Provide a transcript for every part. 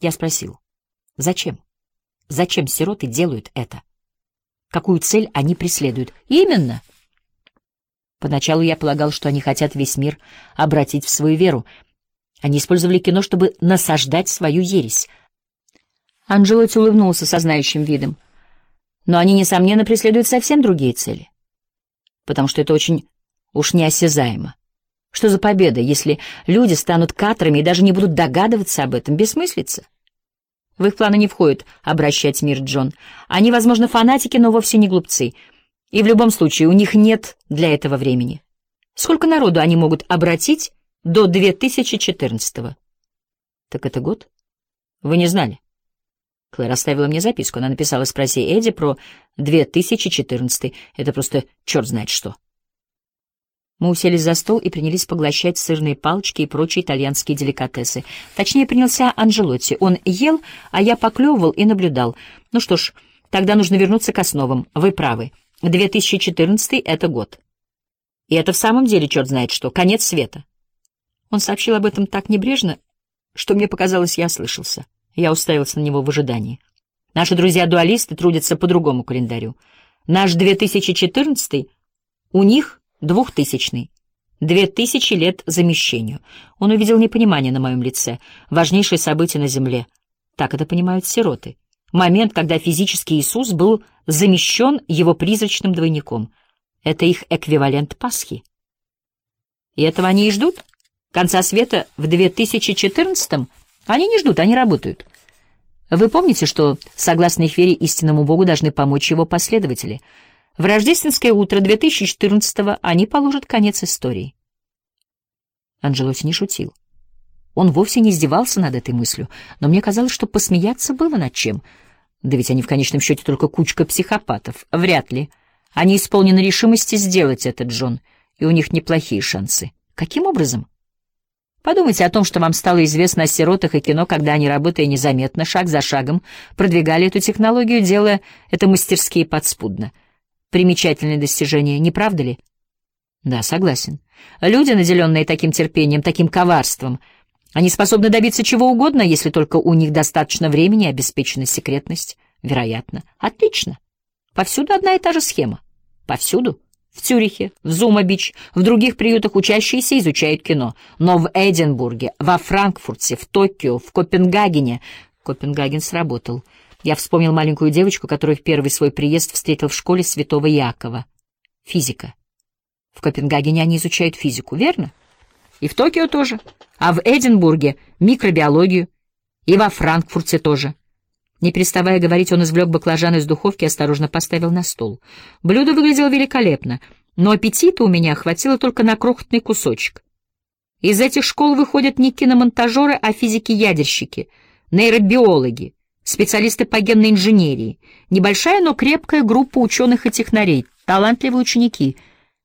Я спросил, зачем? Зачем сироты делают это? Какую цель они преследуют? Именно. Поначалу я полагал, что они хотят весь мир обратить в свою веру. Они использовали кино, чтобы насаждать свою ересь. Анджелотти улыбнулся со знающим видом. Но они, несомненно, преследуют совсем другие цели. Потому что это очень уж неосязаемо. Что за победа, если люди станут каторами и даже не будут догадываться об этом? Бессмыслица. В их планы не входит обращать мир, Джон. Они, возможно, фанатики, но вовсе не глупцы. И в любом случае у них нет для этого времени. Сколько народу они могут обратить до 2014-го? Так это год? Вы не знали? Клэр оставила мне записку. Она написала: спроси Эдди про 2014. Это просто черт знает что. Мы уселись за стол и принялись поглощать сырные палочки и прочие итальянские деликатесы. Точнее, принялся Анджелотти. Он ел, а я поклевывал и наблюдал. Ну что ж, тогда нужно вернуться к основам. Вы правы. 2014 — это год. И это в самом деле черт знает что. Конец света. Он сообщил об этом так небрежно, что мне показалось, я ослышался. Я уставился на него в ожидании. Наши друзья-дуалисты трудятся по другому календарю. Наш 2014, у них 2000-й. 2000 лет замещению. Он увидел непонимание на моем лице. Важнейшее событие на земле. Так это понимают сироты. Момент, когда физический Иисус был замещен его призрачным двойником. Это их эквивалент Пасхи. И этого они и ждут? Конца света в 2014-м? Они не ждут, они работают. Вы помните, что, согласно их вере, истинному Богу должны помочь его последователи? В рождественское утро 2014-го они положат конец истории. Анджелотти не шутил. Он вовсе не издевался над этой мыслью, но мне казалось, что посмеяться было над чем. Да ведь они в конечном счете только кучка психопатов. Вряд ли. Они исполнены решимости сделать это, Джон, и у них неплохие шансы. Каким образом? Подумайте о том, что вам стало известно о сиротах и кино, когда они, работая незаметно, шаг за шагом, продвигали эту технологию, делая это мастерски и подспудно. Примечательное достижение, не правда ли? Да, согласен. Люди, наделенные таким терпением, таким коварством, они способны добиться чего угодно, если только у них достаточно времени и обеспечена секретность. Вероятно. Отлично. Повсюду одна и та же схема. Повсюду. В Цюрихе, в Зума-Бич, в других приютах учащиеся изучают кино. Но в Эдинбурге, во Франкфурте, в Токио, в Копенгагене... Копенгаген сработал. Я вспомнил маленькую девочку, которую в первый свой приезд встретил в школе Святого Иакова. Физика. В Копенгагене они изучают физику, верно? И в Токио тоже. А в Эдинбурге — микробиологию. И во Франкфурте тоже. Не переставая говорить, он извлек баклажан из духовки и осторожно поставил на стол. Блюдо выглядело великолепно, но аппетита у меня хватило только на крохотный кусочек. Из этих школ выходят не киномонтажеры, а физики-ядерщики, нейробиологи, специалисты по генной инженерии, небольшая, но крепкая группа ученых и технарей, талантливые ученики,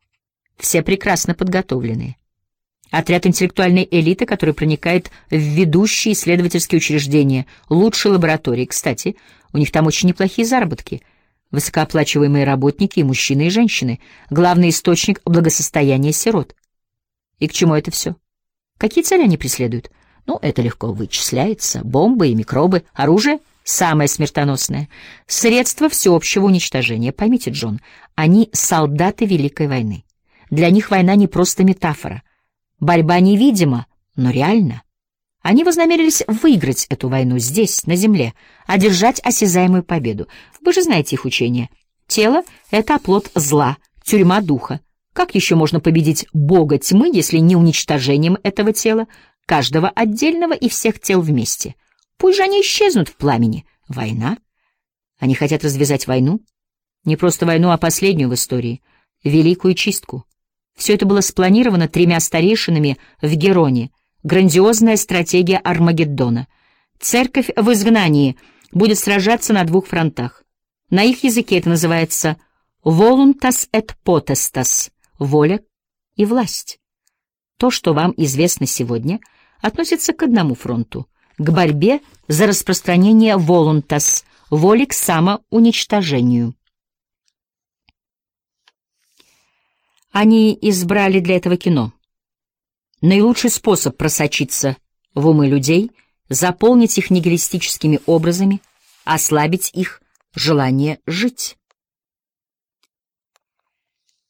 все прекрасно подготовленные. Отряд интеллектуальной элиты, который проникает в ведущие исследовательские учреждения, лучшие лаборатории. Кстати, у них там очень неплохие заработки. Высокооплачиваемые работники и мужчины, и женщины. Главный источник благосостояния сирот. И к чему это все? Какие цели они преследуют? Ну, это легко вычисляется. Бомбы и микробы, оружие — самое смертоносное. Средства всеобщего уничтожения. Поймите, Джон, они солдаты Великой войны. Для них война не просто метафора. Борьба невидима, но реальна. Они вознамерились выиграть эту войну здесь, на земле, одержать осязаемую победу. Вы же знаете их учение. Тело — это оплот зла, тюрьма духа. Как еще можно победить бога тьмы, если не уничтожением этого тела, каждого отдельного и всех тел вместе? Пусть же они исчезнут в пламени. Война? Они хотят развязать войну? Не просто войну, а последнюю в истории. Великую чистку. Все это было спланировано 3 старейшинами в Героне. Грандиозная стратегия Армагеддона. Церковь в изгнании будет сражаться на 2 фронтах. На их языке это называется «voluntas et potestas» — воля и власть. То, что вам известно сегодня, относится к одному фронту — к борьбе за распространение «voluntas» — воли к самоуничтожению. Они избрали для этого кино. Наилучший способ просочиться в умы людей, заполнить их нигилистическими образами, ослабить их желание жить.